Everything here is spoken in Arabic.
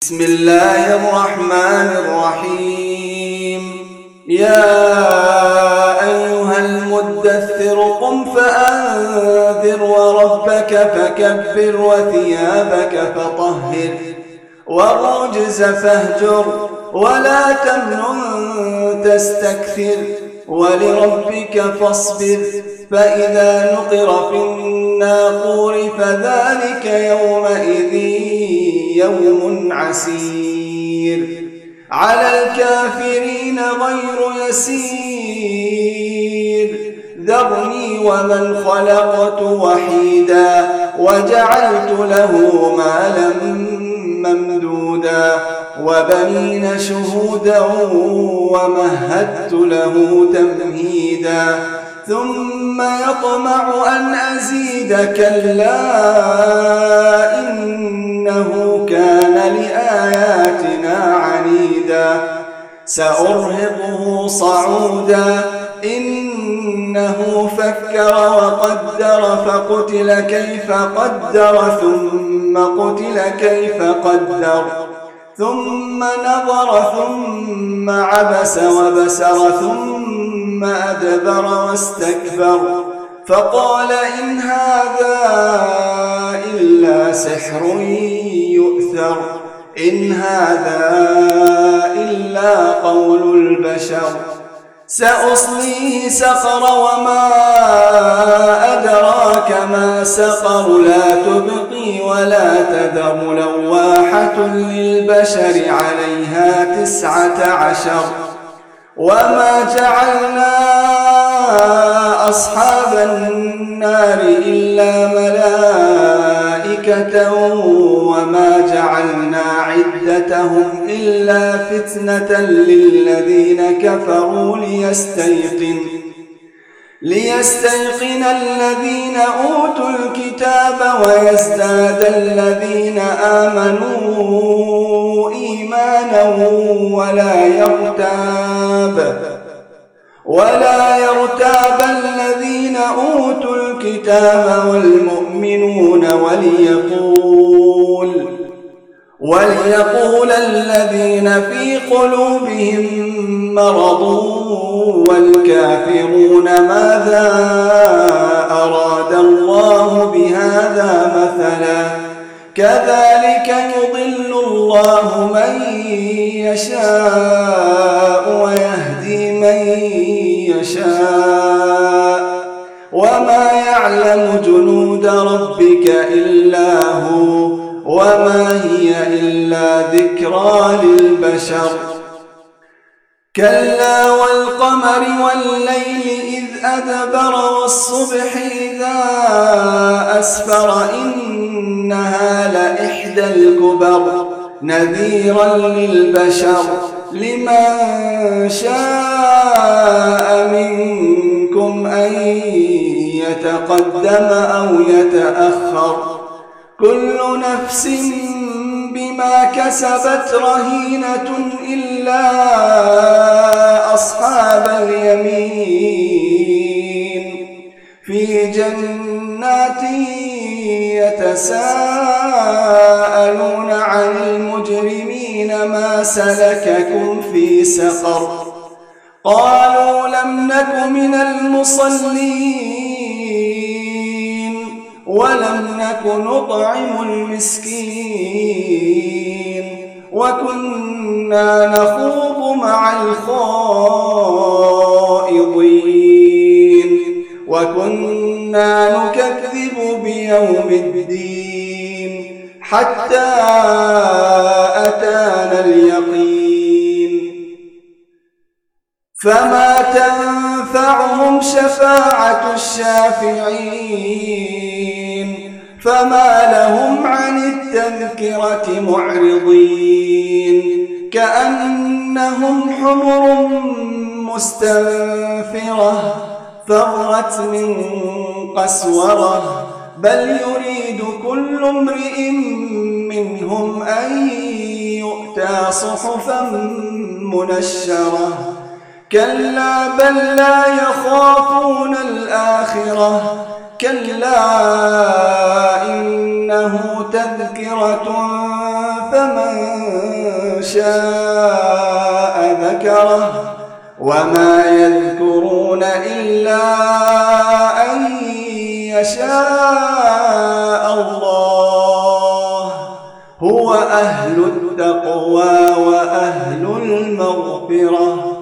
بسم الله الرحمن الرحيم. يا أيها المدثر قم فأنذر وربك فكبر وثيابك فطهر والرجز فاهجر ولا تمنن تستكثر ولربك فاصبر فإذا نقر في الناقور فذلك يومئذ يوم عسير على الكافرين غير يسير. ذرني ومن خلقت وحيدا وجعلت له مالا ممدودا وبنين شهودا ومهدت له تمهيدا ثم يطمع أن أزيد كلا إنه كان لآياتنا عنيدا سأرهقه صعودا إنه فكر وقدر فقتل كيف قدر ثم قتل كيف قدر ثم نظر ثم عبس وبسر ثم أدبر واستكبر فقال إن هذا إلا سحر يؤثر إن هذا إلا قول البشر سأصليه سقر وما أدراك ما سقر لا تبقي ولا تذر لواحة للبشر عليها 19 وما جعلنا أصحاب النار إلا ملائكة وما جعلنا عدتهم إلا فتنة للذين كفروا ليستيقن الذين أوتوا الكتاب ويزداد الذين آمنوا إيمانا ولا يرتاب الذين أوتوا الكتاب والمؤمنون وليقول الذين في قلوبهم مرض والكافرون ماذا أراد الله بهذا مثلا كذلك يضل الله من يشاء ويهدي من يشاء وما يعلم جنود ربك إلا هو وما هي إلا ذكرى للبشر كلا والقمر والليل إذ أدبر والصبح إذا أسفر إنها لإحدى الكبر نذيرا للبشر لمن شاء منكم أن يتقدم أو يتأخر كل نفس بما كسبت رهينة إلا أصحاب اليمين في جنات يتساءلون عن المجرمين ما سلككم في سقر قالوا لم نك من المصلين ولم نك نطعم المسكين وكنا نخوض مع الخائضين وكنا نكذب بيوم الدين حتى أتانا اليقين فما تنفعهم شفاعة الشافعين فما لهم عن التذكرة معرضين كأنهم حمر مستنفرة فرت من قسورة بل يريد كل امرئ منهم أن يؤتى صحفا منشرة كلا بل لا يخافون الآخرة كلا إنه تذكرة فمن شاء ذكره وما يذكرون إلا أن يشاء الله هو أهل التقوى وأهل المغفرة